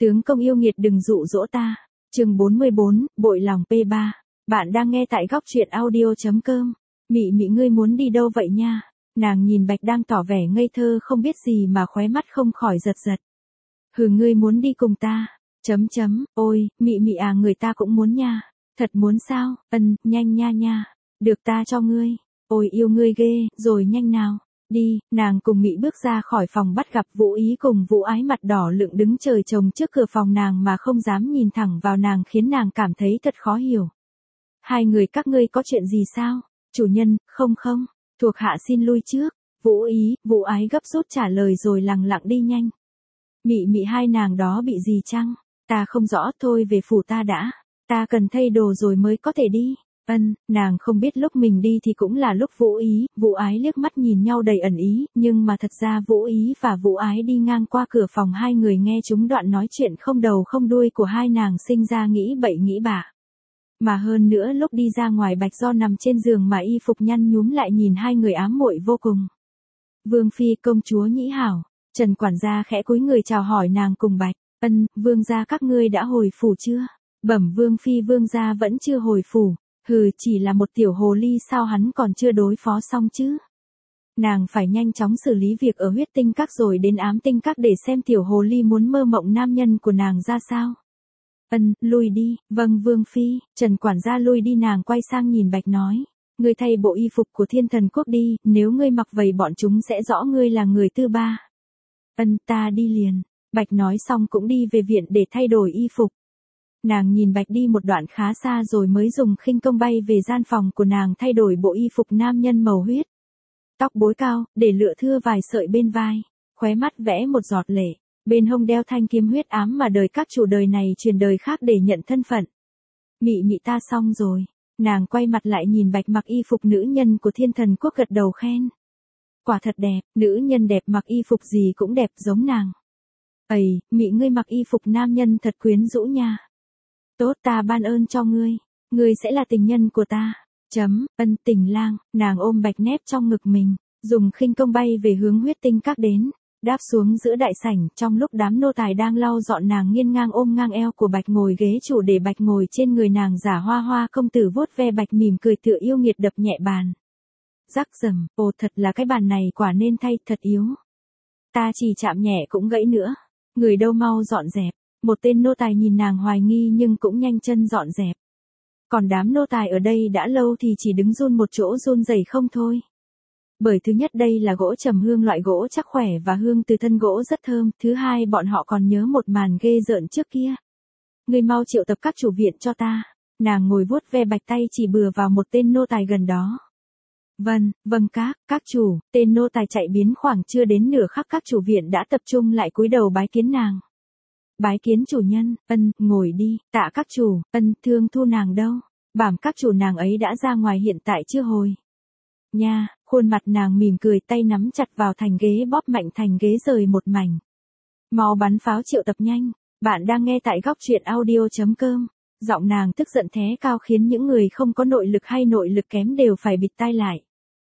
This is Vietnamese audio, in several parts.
Tướng công yêu nghiệt đừng dụ dỗ ta. Chương 44, bội lòng P3. Bạn đang nghe tại góc truyện audio.com. Mị mị ngươi muốn đi đâu vậy nha? Nàng nhìn Bạch đang tỏ vẻ ngây thơ không biết gì mà khóe mắt không khỏi giật giật. Hừ, ngươi muốn đi cùng ta? Ôi, mị mị à, người ta cũng muốn nha. Thật muốn sao? Nhanh nha nha. Được, ta cho ngươi. Ôi yêu ngươi ghê, rồi nhanh nào. Đi. Nàng cùng Mị bước ra khỏi phòng bắt gặp Vũ Ý cùng Vũ Ái mặt đỏ lựng đứng trời trồng trước cửa phòng nàng mà không dám nhìn thẳng vào nàng, khiến nàng cảm thấy thật khó hiểu. Hai người các ngươi có chuyện gì sao? Chủ nhân, không, thuộc hạ xin lui trước. Vũ Ý, Vũ Ái gấp rút trả lời rồi lẳng lặng đi nhanh. Mị mị, hai nàng đó bị gì chăng? Ta không rõ, thôi về phủ ta đã. Ta cần thay đồ rồi mới có thể đi. Nàng không biết lúc mình đi thì cũng là lúc Vũ Ý, Vũ Ái liếc mắt nhìn nhau đầy ẩn ý, nhưng mà thật ra Vũ Ý và Vũ Ái đi ngang qua cửa phòng hai người nghe chúng đoạn nói chuyện không đầu không đuôi của hai nàng sinh ra nghĩ bậy nghĩ bạ. Mà hơn nữa lúc đi ra ngoài Bạch Do nằm trên giường mà y phục nhăn nhúm lại nhìn hai người ám muội vô cùng. Vương phi, công chúa Nhĩ hảo. Trần quản gia khẽ cúi người chào hỏi nàng cùng Bạch. Vương gia các ngươi đã hồi phủ chưa? Bẩm vương phi, vương gia vẫn chưa hồi phủ. Hừ, chỉ là một tiểu hồ ly sao hắn còn chưa đối phó xong chứ? Nàng phải nhanh chóng xử lý việc ở huyết tinh các rồi đến ám tinh các để xem tiểu hồ ly muốn mơ mộng nam nhân của nàng ra sao. Lui đi. Vâng vương phi. Trần quản gia lui đi, nàng quay sang nhìn Bạch nói. Ngươi thay bộ y phục của Thiên Thần Quốc đi, nếu ngươi mặc vậy bọn chúng sẽ rõ ngươi là người tư ba. Ta đi liền. Bạch nói xong cũng đi về viện để thay đổi y phục. Nàng nhìn Bạch đi một đoạn khá xa rồi mới dùng khinh công bay về gian phòng của nàng thay đổi bộ y phục nam nhân màu huyết. Tóc búi cao, để lựa thưa vài sợi bên vai, khóe mắt vẽ một giọt lệ, bên hông đeo thanh kiếm huyết ám mà đời các chủ đời này truyền đời khác để nhận thân phận. Mị mị, ta xong rồi. Nàng quay mặt lại nhìn Bạch mặc y phục nữ nhân của Thiên Thần Quốc gật đầu khen. Quả thật đẹp, nữ nhân đẹp mặc y phục gì cũng đẹp giống nàng. Mị ngươi mặc y phục nam nhân thật quyến rũ nha. Tốt, ta ban ơn cho ngươi. Ngươi sẽ là tình nhân của ta. Tình lang. Nàng ôm Bạch nép trong ngực mình, dùng khinh công bay về hướng huyết tinh các đến. Đáp xuống giữa đại sảnh, trong lúc đám nô tài đang lau dọn nàng nghiêng ngang ôm ngang eo của Bạch ngồi ghế chủ để Bạch ngồi trên người nàng, giả hoa hoa công tử vuốt ve Bạch mỉm cười tựa yêu nghiệt đập nhẹ bàn. Rắc rầm, ồ thật là cái bàn này quả nên thay, thật yếu. Ta chỉ chạm nhẹ cũng gãy nữa. Người đâu mau dọn dẹp. Một tên nô tài nhìn nàng hoài nghi nhưng cũng nhanh chân dọn dẹp. Còn đám nô tài ở đây đã lâu thì chỉ đứng run một chỗ run rẩy không thôi. Bởi thứ nhất đây là gỗ trầm hương, loại gỗ chắc khỏe và hương từ thân gỗ rất thơm. Thứ hai, bọn họ còn nhớ một màn ghê rợn trước kia. Ngươi mau triệu tập các chủ viện cho ta. Nàng ngồi vuốt ve Bạch, tay chỉ bừa vào một tên nô tài gần đó. Vâng các chủ. Tên nô tài chạy biến, khoảng chưa đến nửa khắc các chủ viện đã tập trung lại cúi đầu bái kiến nàng. Bái kiến chủ nhân. Ngồi đi. Tạ các chủ. Thương Thu nàng đâu? Bẩm các chủ, nàng ấy đã ra ngoài, hiện tại chưa hồi. Nha. Khuôn mặt nàng mỉm cười, tay nắm chặt vào thành ghế, bóp mạnh thành ghế rời một mảnh. Mau bắn pháo triệu tập nhanh. Bạn đang nghe tại góc truyện audio.com. Giọng nàng tức giận thế cao khiến những người không có nội lực hay nội lực kém đều phải bịt tai lại.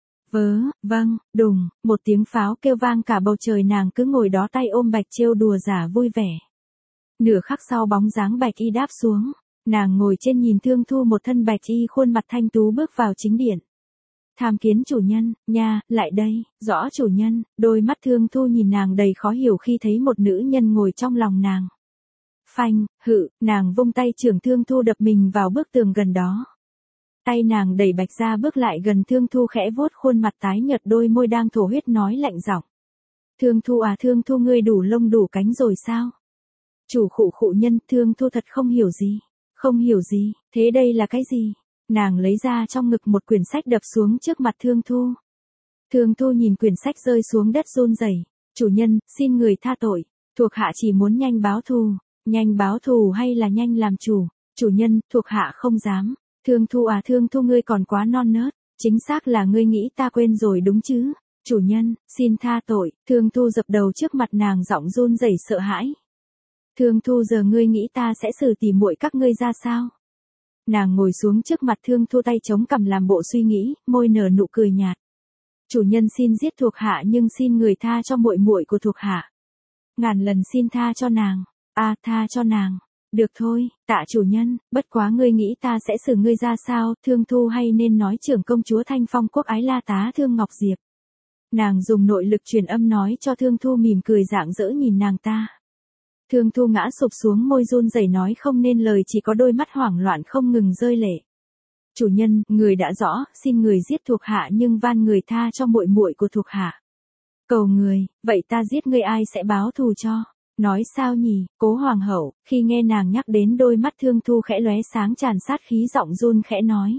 Vâng, đùng, một tiếng pháo kêu vang cả bầu trời, nàng cứ ngồi đó tay ôm Bạch trêu đùa giả vui vẻ. Nửa khắc sau bóng dáng Bạch y đáp xuống, nàng ngồi trên nhìn Thương Thu, một thân Bạch y khuôn mặt thanh tú bước vào chính điện. Tham kiến chủ nhân. Nha, lại đây. Rõ chủ nhân. Đôi mắt Thương Thu nhìn nàng đầy khó hiểu khi thấy một nữ nhân ngồi trong lòng nàng. Phanh, nàng vung tay trưởng Thương Thu đập mình vào bức tường gần đó. Tay nàng đẩy Bạch ra bước lại gần Thương Thu, khẽ vuốt khuôn mặt tái nhợt, đôi môi đang thổ huyết nói lạnh giọng. Thương Thu à, Thương Thu ngươi đủ lông đủ cánh rồi sao? Chủ khụ nhân. Thương Thu thật không hiểu gì. Không hiểu gì, thế đây là cái gì? Nàng lấy ra trong ngực một quyển sách đập xuống trước mặt Thương Thu. Thương Thu nhìn quyển sách rơi xuống đất run rẩy. Chủ nhân, xin người tha tội. Thuộc hạ chỉ muốn nhanh báo thù. Nhanh báo thù hay là nhanh làm chủ? Chủ nhân, thuộc hạ không dám. Thương Thu à, Thương Thu ngươi còn quá non nớt. Chính xác là ngươi nghĩ ta quên rồi đúng chứ? Chủ nhân, xin tha tội. Thương Thu dập đầu trước mặt nàng, giọng run rẩy sợ hãi. Thương Thu, giờ ngươi nghĩ ta sẽ xử tỉ muội các ngươi ra sao? Nàng ngồi xuống trước mặt Thương Thu, tay chống cằm làm bộ suy nghĩ, môi nở nụ cười nhạt. Chủ nhân xin giết thuộc hạ nhưng xin người tha cho muội muội của thuộc hạ. Ngàn lần xin tha cho nàng. Tha cho nàng. Được thôi, Tạ chủ nhân, bất quá ngươi nghĩ ta sẽ xử ngươi ra sao, Thương Thu hay nên nói trưởng công chúa Thanh Phong quốc ái La Tá Thương Ngọc Diệp. Nàng dùng nội lực truyền âm nói cho Thương Thu mỉm cười rạng rỡ nhìn nàng ta. Thương Thu ngã sụp xuống môi run rẩy nói không nên lời, chỉ có đôi mắt hoảng loạn không ngừng rơi lệ. Chủ nhân, người đã rõ, xin người giết thuộc hạ nhưng van người tha cho muội muội của thuộc hạ. Cầu người, vậy ta giết ngươi ai sẽ báo thù cho? Nói sao nhỉ, Cố hoàng hậu, khi nghe nàng nhắc đến đôi mắt Thương Thu khẽ lóe sáng tràn sát khí giọng run khẽ nói.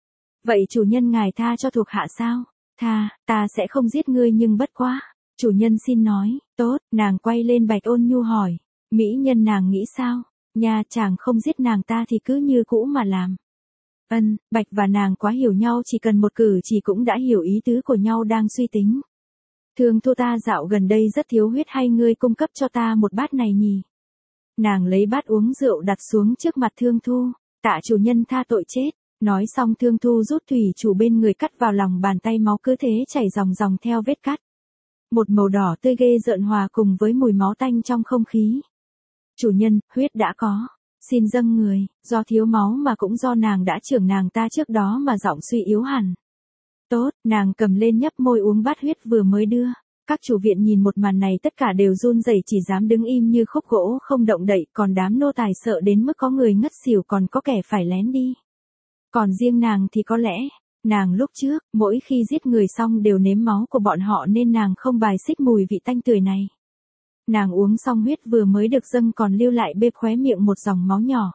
Vậy chủ nhân ngài tha cho thuộc hạ sao? Ta sẽ không giết ngươi nhưng bất quá. Chủ nhân xin nói, tốt, nàng quay lên Bạch ôn nhu hỏi. Mỹ nhân nàng nghĩ sao? Nha, chàng không giết nàng ta thì cứ như cũ mà làm. Bạch và nàng quá hiểu nhau, chỉ cần một cử chỉ cũng đã hiểu ý tứ của nhau đang suy tính. Thương Thu, ta dạo gần đây rất thiếu huyết, hay ngươi cung cấp cho ta một bát này nhỉ? Nàng lấy bát uống rượu đặt xuống trước mặt Thương Thu. Tạ chủ nhân tha tội chết. Nói xong Thương Thu rút thủy chủ bên người cắt vào lòng bàn tay, máu cứ thế chảy ròng ròng theo vết cắt. Một màu đỏ tươi ghê rợn hòa cùng với mùi máu tanh trong không khí. Chủ nhân, huyết đã có. Xin dâng người, do thiếu máu mà cũng do nàng đã trưởng nàng ta trước đó mà giọng suy yếu hẳn. Tốt, nàng cầm lên nhấp môi uống bát huyết vừa mới đưa. Các chủ viện nhìn một màn này tất cả đều run rẩy, chỉ dám đứng im như khúc gỗ không động đậy, còn đám nô tài sợ đến mức có người ngất xỉu, còn có kẻ phải lén đi. Còn riêng nàng thì có lẽ, nàng lúc trước, mỗi khi giết người xong đều nếm máu của bọn họ nên nàng không bài xích mùi vị tanh tưởi này. Nàng uống xong huyết vừa mới được dâng còn lưu lại bê khóe miệng một dòng máu nhỏ.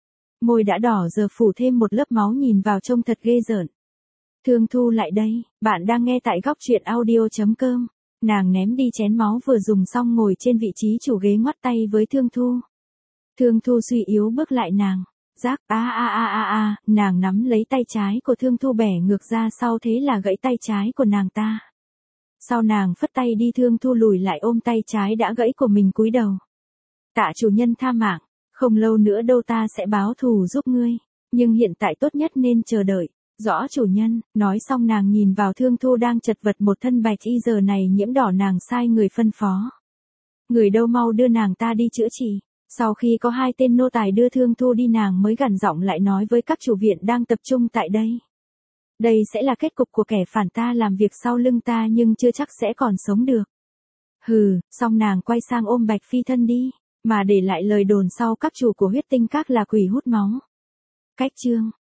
Môi đã đỏ giờ phủ thêm một lớp máu, nhìn vào trông thật ghê rợn. Thương Thu lại đây, bạn đang nghe tại góc truyện audio.com. Nàng ném đi chén máu vừa dùng xong ngồi trên vị trí chủ ghế ngoắt tay với Thương Thu. Thương Thu suy yếu bước lại nàng. Giác nàng nắm lấy tay trái của Thương Thu bẻ ngược ra sau, thế là gãy tay trái của nàng ta. Sau nàng phất tay đi, Thương Thu lùi lại ôm tay trái đã gãy của mình cúi đầu. Tạ chủ nhân tha mạng, không lâu nữa đâu ta sẽ báo thù giúp ngươi, nhưng hiện tại tốt nhất nên chờ đợi. Rõ chủ nhân. Nói xong nàng nhìn vào Thương Thu đang chật vật một thân bạch y giờ này nhiễm đỏ, nàng sai người phân phó. Người đâu mau đưa nàng ta đi chữa trị. Sau khi có 2 tên nô tài đưa Thương Thu đi, nàng mới gằn giọng lại nói với các chủ viện đang tập trung tại đây. Đây sẽ là kết cục của kẻ phản ta làm việc sau lưng ta nhưng chưa chắc sẽ còn sống được. Hừ, xong nàng quay sang ôm Bạch phi thân đi, mà để lại lời đồn sau các chủ của huyết tinh các là quỷ hút máu. Cách chương